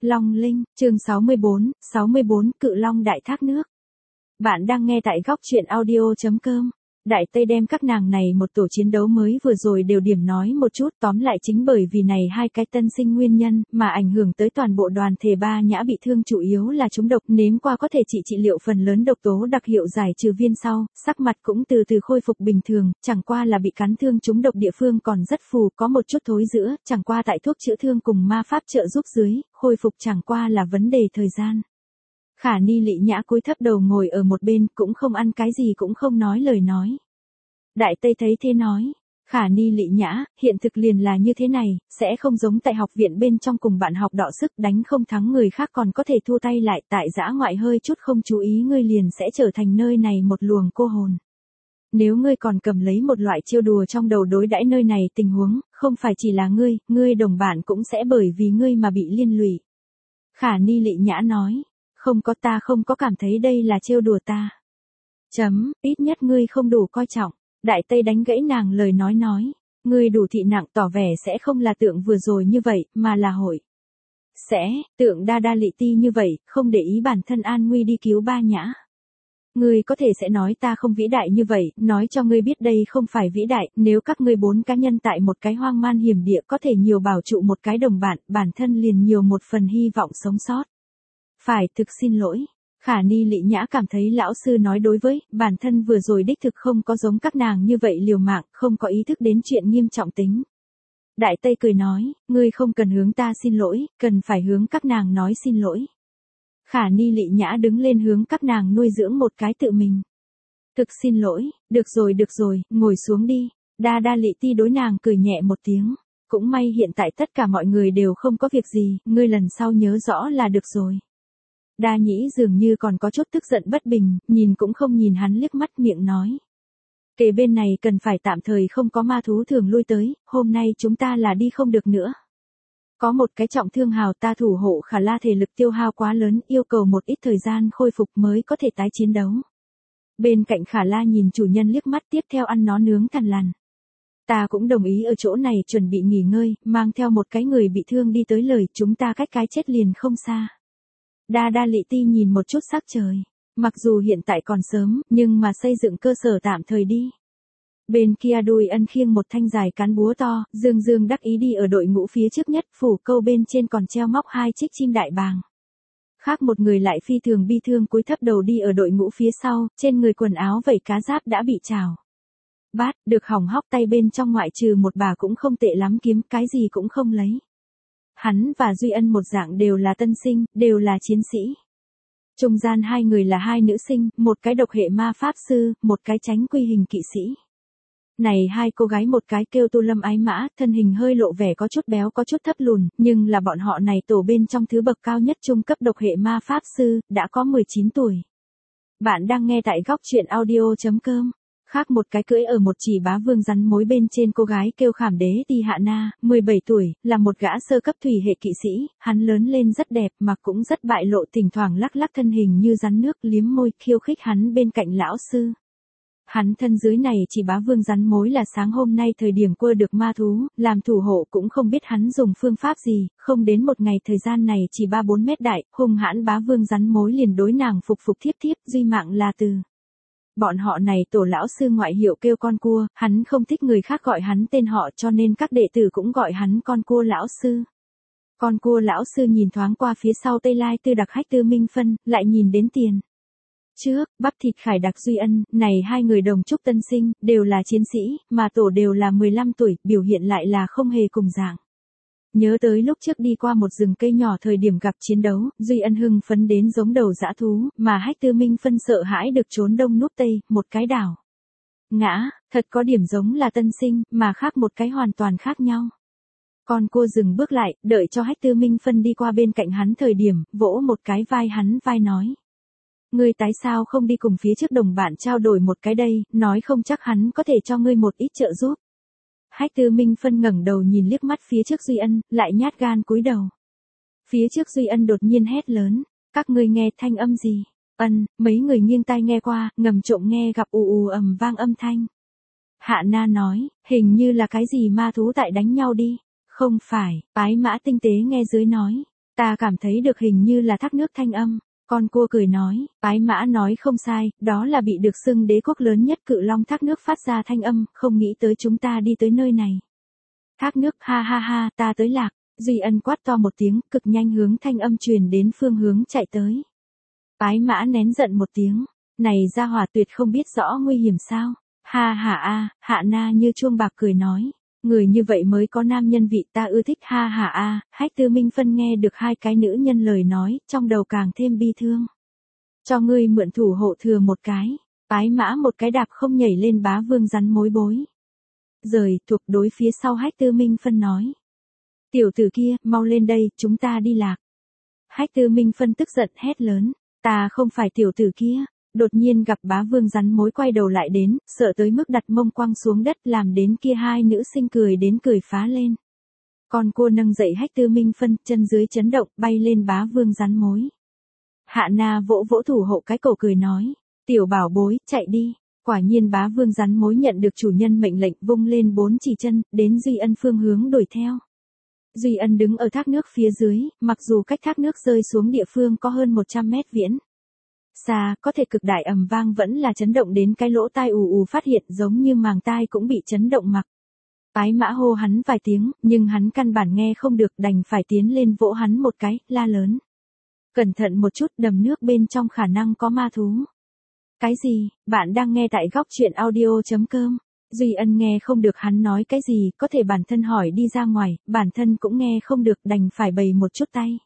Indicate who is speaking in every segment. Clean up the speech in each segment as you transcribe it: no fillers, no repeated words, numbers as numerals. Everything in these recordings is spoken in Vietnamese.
Speaker 1: Long Linh, chương 64, Cự Long Đại Thác Nước. Bạn đang nghe tại góc truyện audio.com. Đại Tây đem các nàng này một tổ chiến đấu mới vừa rồi đều điểm nói một chút, tóm lại chính bởi vì này hai cái tân sinh nguyên nhân mà ảnh hưởng tới toàn bộ đoàn thể Ba Nhã bị thương, chủ yếu là trúng độc, nếm qua có thể trị liệu phần lớn độc tố đặc hiệu giải trừ viên sau, sắc mặt cũng từ từ khôi phục bình thường, chẳng qua là bị cắn thương trúng độc địa phương còn rất phù, có một chút thối rữa, chẳng qua tại thuốc chữa thương cùng ma pháp trợ giúp dưới, khôi phục chẳng qua là vấn đề thời gian. Khả Ni Lị Nhã cúi thấp đầu ngồi ở một bên, cũng không ăn cái gì cũng không nói lời nói. Đại Tây thấy thế nói, Khả Ni Lị Nhã, hiện thực liền là như thế này, sẽ không giống tại học viện bên trong cùng bạn học đọ sức đánh không thắng người khác còn có thể thua tay lại, tại dã ngoại hơi chút không chú ý ngươi liền sẽ trở thành nơi này một luồng cô hồn. Nếu ngươi còn cầm lấy một loại chiêu đùa trong đầu đối đãi nơi này tình huống, không phải chỉ là ngươi đồng bạn cũng sẽ bởi vì ngươi mà bị liên lụy. Khả Ni Lị Nhã nói. Không có, ta không có cảm thấy đây là trêu đùa ta. Ít nhất ngươi không đủ coi trọng. Đại Tây đánh gãy nàng lời nói. Ngươi đủ thị nặng tỏ vẻ sẽ không là tượng vừa rồi như vậy, mà là hội. Sẽ, tượng đa đa lị ti như vậy, không để ý bản thân an nguy đi cứu Ba Nhã. Ngươi có thể sẽ nói ta không vĩ đại như vậy, nói cho ngươi biết đây không phải vĩ đại, nếu các ngươi 4 cá nhân tại một cái hoang man hiểm địa có thể nhiều bảo trụ một cái đồng bạn, bản thân liền nhiều một phần hy vọng sống sót. Phải, thực xin lỗi. Khả Ni Lị Nhã cảm thấy lão sư nói đối với bản thân vừa rồi đích thực không có giống các nàng như vậy liều mạng, không có ý thức đến chuyện nghiêm trọng tính. Đại Tây cười nói, ngươi không cần hướng ta xin lỗi, cần phải hướng các nàng nói xin lỗi. Khả Ni Lị Nhã đứng lên hướng các nàng nuôi dưỡng một cái tự mình. Thực xin lỗi, được rồi, ngồi xuống đi. Đa đa lị ti đối nàng cười nhẹ một tiếng. Cũng may hiện tại tất cả mọi người đều không có việc gì, ngươi lần sau nhớ rõ là được rồi. Đa Nhĩ dường như còn có chút tức giận bất bình, nhìn cũng không nhìn hắn liếc mắt miệng nói. Kể bên này cần phải tạm thời không có ma thú thường lui tới, hôm nay chúng ta là đi không được nữa. Có một cái trọng thương hào ta thủ hộ Khả La thể lực tiêu hao quá lớn, yêu cầu một ít thời gian khôi phục mới có thể tái chiến đấu. Bên cạnh Khả La nhìn chủ nhân liếc mắt, tiếp theo ăn nó nướng thằn lằn. Ta cũng đồng ý ở chỗ này chuẩn bị nghỉ ngơi, mang theo một cái người bị thương đi tới lời, chúng ta cách cái chết liền không xa. Đa đa lị ti nhìn một chút sắc trời. Mặc dù hiện tại còn sớm, nhưng mà xây dựng cơ sở tạm thời đi. Bên kia Đùi Ân khiêng một thanh dài cán búa to, dương đắc ý đi ở đội ngũ phía trước nhất, phủ câu bên trên còn treo móc 2 chiếc chim đại bàng. Khác một người lại phi thường bi thương cúi thấp đầu đi ở đội ngũ phía sau, trên người quần áo vảy cá giáp đã bị trào. Bát, được hỏng hóc tay bên trong ngoại trừ một bà cũng không tệ lắm kiếm, cái gì cũng không lấy. Hắn và Duy Ân một dạng đều là tân sinh, đều là chiến sĩ. Trung gian 2 người là 2 nữ sinh, một cái độc hệ ma pháp sư, một cái tránh quy hình kỵ sĩ. Này 2 cô gái một cái kêu Tu Lâm Ái Mã, thân hình hơi lộ vẻ có chút béo có chút thấp lùn, nhưng là bọn họ này tổ bên trong thứ bậc cao nhất trung cấp độc hệ ma pháp sư, đã có 19 tuổi. Bạn đang nghe tại góc truyện audio.com. Khác một cái cưỡi ở một chỉ bá vương rắn mối bên trên cô gái kêu Khảm Đế Ti Hạ Na, 17 tuổi, là một gã sơ cấp thủy hệ kỵ sĩ, hắn lớn lên rất đẹp mà cũng rất bại lộ, thỉnh thoảng lắc lắc thân hình như rắn nước, liếm môi, khiêu khích hắn bên cạnh lão sư. Hắn thân dưới này chỉ bá vương rắn mối là sáng hôm nay thời điểm quơ được ma thú, làm thủ hộ cũng không biết hắn dùng phương pháp gì, không đến một ngày thời gian này chỉ 3-4 mét đại, hung hãn bá vương rắn mối liền đối nàng phục thiếp, duy mạng là từ. Bọn họ này tổ lão sư ngoại hiệu kêu con cua, hắn không thích người khác gọi hắn tên họ cho nên các đệ tử cũng gọi hắn con cua lão sư. Con cua lão sư nhìn thoáng qua phía sau Tây Lai Tư Đặc Hách Tư Minh Phân, lại nhìn đến tiền. Trước, bắp thịt Khải Đặc Duy Ân, này 2 người đồng trúc tân sinh, đều là chiến sĩ, mà tổ đều là 15 tuổi, biểu hiện lại là không hề cùng dạng. Nhớ tới lúc trước đi qua một rừng cây nhỏ thời điểm gặp chiến đấu, Duy Ân hưng phấn đến giống đầu dã thú, mà Hách Tư Minh Phân sợ hãi được trốn đông núp tây, một cái đảo. Ngã, thật có điểm giống là tân sinh, mà khác một cái hoàn toàn khác nhau. Con cua dừng bước lại, đợi cho Hách Tư Minh Phân đi qua bên cạnh hắn thời điểm, vỗ một cái vai hắn vai nói. Ngươi tại sao không đi cùng phía trước đồng bạn trao đổi một cái đây, nói không chắc hắn có thể cho ngươi một ít trợ giúp. Hách Tư Minh Phân ngẩng đầu nhìn liếc mắt phía trước Duy Ân, lại nhát gan cúi đầu. Phía trước Duy Ân đột nhiên hét lớn, các ngươi nghe thanh âm gì? Mấy người nghiêng tai nghe qua, ngầm trộm nghe gặp ù ầm vang âm thanh. Hạ Na nói, hình như là cái gì ma thú tại đánh nhau đi. Không phải, Ái Mã tinh tế nghe dưới nói. Ta cảm thấy được hình như là thác nước thanh âm. Con cua cười nói, Ái Mã nói không sai, đó là bị được xưng đế quốc lớn nhất Cự Long thác nước phát ra thanh âm, không nghĩ tới chúng ta đi tới nơi này. Thác nước, ha ha ha, ta tới lạc. Duy Ân quát to một tiếng, cực nhanh hướng thanh âm truyền đến phương hướng chạy tới. Ái Mã nén giận một tiếng, này gia hỏa tuyệt không biết rõ nguy hiểm sao. Ha ha a, Hạ Na như chuông bạc cười nói. Người như vậy mới có nam nhân vị, ta ưa thích, ha ha a. Hách Tư Minh Phân nghe được hai cái nữ nhân lời nói, trong đầu càng thêm bi thương. Cho ngươi mượn thủ hộ thừa một cái. Ái Mã một cái đạp không nhảy lên Bá Vương rắn mối bối. Rời, thuộc đối phía sau Hách Tư Minh Phân nói. Tiểu tử kia, mau lên đây, chúng ta đi lạc. Hách Tư Minh Phân tức giận hét lớn. Ta không phải tiểu tử kia. Đột nhiên gặp Bá Vương rắn mối quay đầu lại đến, sợ tới mức đặt mông quăng xuống đất, làm đến kia hai nữ sinh cười đến cười phá lên. Con cua nâng dậy Hách Tư Minh Phân, chân dưới chấn động, bay lên Bá Vương rắn mối. Hạ Na vỗ vỗ thủ hộ cái cổ cười nói, tiểu bảo bối, chạy đi. Quả nhiên Bá Vương rắn mối nhận được chủ nhân mệnh lệnh, vung lên 4 chỉ chân, đến Duy Ân phương hướng đuổi theo. Duy Ân đứng ở thác nước phía dưới, mặc dù cách thác nước rơi xuống địa phương có hơn 100 mét viễn. Xa, có thể cực đại ầm vang vẫn là chấn động đến cái lỗ tai ù ù phát hiện, giống như màng tai cũng bị chấn động mặc. Ái Mã hô hắn vài tiếng, nhưng hắn căn bản nghe không được, đành phải tiến lên vỗ hắn một cái, la lớn. Cẩn thận một chút, đầm nước bên trong khả năng có ma thú. Cái gì? Bạn đang nghe tại góc truyện audio.com. Duy Ân nghe không được hắn nói cái gì, có thể bản thân hỏi đi ra ngoài, bản thân cũng nghe không được, đành phải bày một chút tay.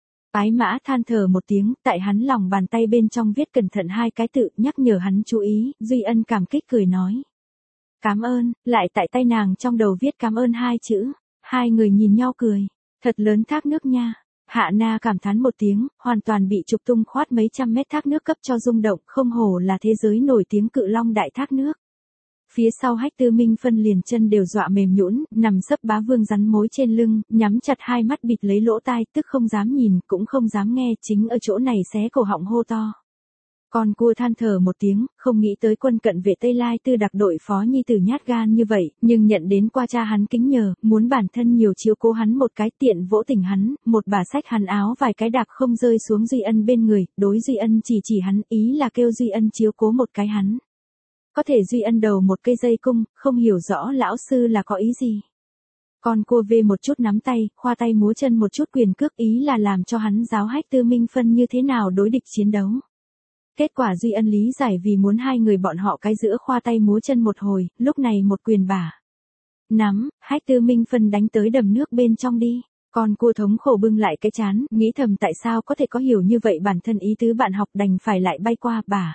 Speaker 1: Ái Mã than thở một tiếng, tại hắn lòng bàn tay bên trong viết cẩn thận hai cái tự, nhắc nhở hắn chú ý. Duy Ân cảm kích cười nói. Cảm ơn, lại tại tay nàng trong đầu viết cảm ơn hai chữ. Hai người nhìn nhau cười. Thật lớn thác nước nha. Hạ Na cảm thán một tiếng, hoàn toàn bị trục tung khoát mấy trăm mét thác nước cấp cho rung động, không hổ là thế giới nổi tiếng Cự Long đại thác nước. Phía sau Hách Tư Minh Phân liền chân đều dọa mềm nhũn, nằm sấp Bá Vương rắn mối trên lưng, nhắm chặt hai mắt bịt lấy lỗ tai, tức không dám nhìn, cũng không dám nghe, chính ở chỗ này xé cổ họng hô to. Con cua than thở một tiếng, không nghĩ tới quân cận vệ Tây Lai Tư đặc đội phó nhi tử nhát gan như vậy, nhưng nhận đến qua cha hắn kính nhờ, muốn bản thân nhiều chiếu cố hắn một cái, tiện vỗ tỉnh hắn, một bà xách hắn áo vài cái đạp không rơi xuống Duy Ân bên người, đối Duy Ân chỉ hắn, ý là kêu Duy Ân chiếu cố một cái hắn. Có thể Duy Ân đầu một cây dây cung, không hiểu rõ lão sư là có ý gì. Con cua vê một chút nắm tay, khoa tay múa chân một chút quyền cước, ý là làm cho hắn giáo Hách Tư Minh Phân như thế nào đối địch chiến đấu. Kết quả Duy Ân lý giải vì muốn hai người bọn họ cái giữa khoa tay múa chân một hồi, lúc này một quyền bả. Nắm, Hách Tư Minh Phân đánh tới đầm nước bên trong đi. Con cua thống khổ bưng lại cái chán, nghĩ thầm tại sao có thể có hiểu như vậy bản thân ý tứ bạn học, đành phải lại bay qua bả.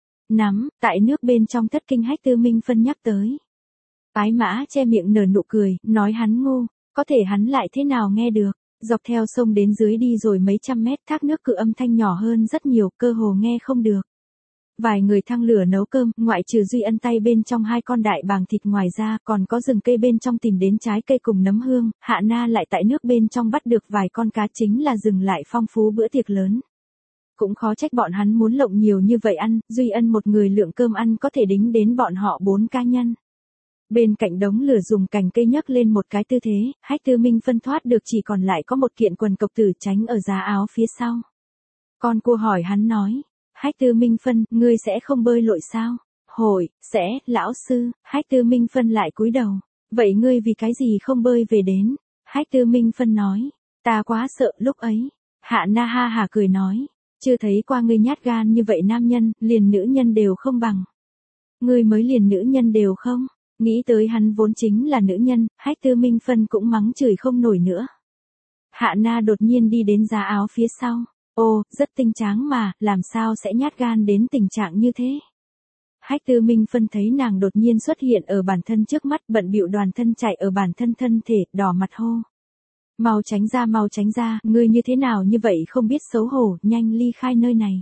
Speaker 1: Nắm, tại nước bên trong thất kinh Hách Tư Minh Phân nhắc tới. Ái Mã che miệng nở nụ cười, nói hắn ngu, có thể hắn lại thế nào nghe được. Dọc theo sông đến dưới đi rồi mấy trăm mét, thác nước cự âm thanh nhỏ hơn rất nhiều, cơ hồ nghe không được. Vài người thăng lửa nấu cơm, ngoại trừ Duy Ân tay bên trong hai con đại bàng thịt, ngoài ra còn có rừng cây bên trong tìm đến trái cây cùng nấm hương. Hạ Na lại tại nước bên trong bắt được vài con cá, chính là dừng lại phong phú bữa tiệc lớn. Cũng khó trách bọn hắn muốn lộng nhiều như vậy ăn, Duy Ân một người lượng cơm ăn có thể đính đến bọn họ 4 cá nhân. Bên cạnh đống lửa dùng cành cây nhấc lên một cái tư thế, Hách Tư Minh Phân thoát được chỉ còn lại có một kiện quần cộc tử tránh ở giá áo phía sau. Con cua hỏi hắn nói, Hách Tư Minh Phân, ngươi sẽ không bơi lội sao? Hội, sẽ, lão sư. Hách Tư Minh Phân lại cúi đầu. Vậy ngươi vì cái gì không bơi về đến? Hách Tư Minh Phân nói, ta quá sợ lúc ấy. Hạ Na ha hà cười nói, chưa thấy qua ngươi nhát gan như vậy nam nhân, liền nữ nhân đều không bằng. Ngươi mới liền nữ nhân đều không? Nghĩ tới hắn vốn chính là nữ nhân, Hách Tư Minh Phân cũng mắng chửi không nổi nữa. Hạ Na đột nhiên đi đến giá áo phía sau. Ô, rất tinh tráng mà, làm sao sẽ nhát gan đến tình trạng như thế? Hách Tư Minh Phân thấy nàng đột nhiên xuất hiện ở bản thân trước mắt, bận bịu đoàn thân chạy ở bản thân thân thể, đỏ mặt hô. Mau tránh ra, ngươi như thế nào như vậy không biết xấu hổ, nhanh ly khai nơi này.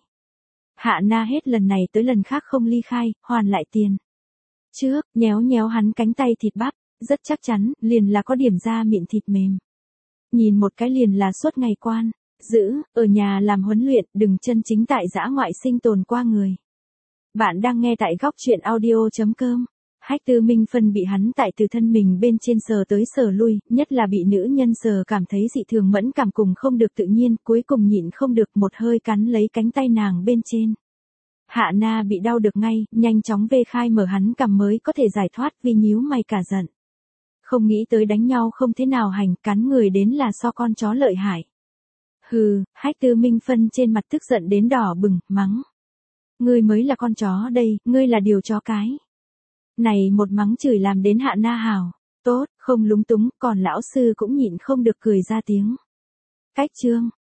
Speaker 1: Hạ Na hết lần này tới lần khác không ly khai, hoàn lại tiền. Trước, nhéo hắn cánh tay thịt bắp, rất chắc chắn, liền là có điểm da mịn thịt mềm. Nhìn một cái liền là suốt ngày quan, giữ, ở nhà làm huấn luyện, đừng chân chính tại dã ngoại sinh tồn qua người. Bạn đang nghe tại góc truyện audio.com. Hách Tư Minh Phân bị hắn tại từ thân mình bên trên sờ tới sờ lui, nhất là bị nữ nhân sờ cảm thấy dị thường mẫn cảm cùng không được tự nhiên, cuối cùng nhịn không được một hơi cắn lấy cánh tay nàng bên trên. Hạ Na bị đau được ngay, nhanh chóng vê khai mở hắn cằm mới có thể giải thoát vì nhíu mày cả giận. Không nghĩ tới đánh nhau không thế nào hành, cắn người đến là so con chó lợi hại. Hừ, Hách Tư Minh Phân trên mặt tức giận đến đỏ bừng, mắng. Ngươi mới là con chó đây, ngươi là điều chó cái. Này một mắng chửi làm đến Hạ Na hào. Tốt, không lúng túng, còn lão sư cũng nhịn không được cười ra tiếng. Cách chương.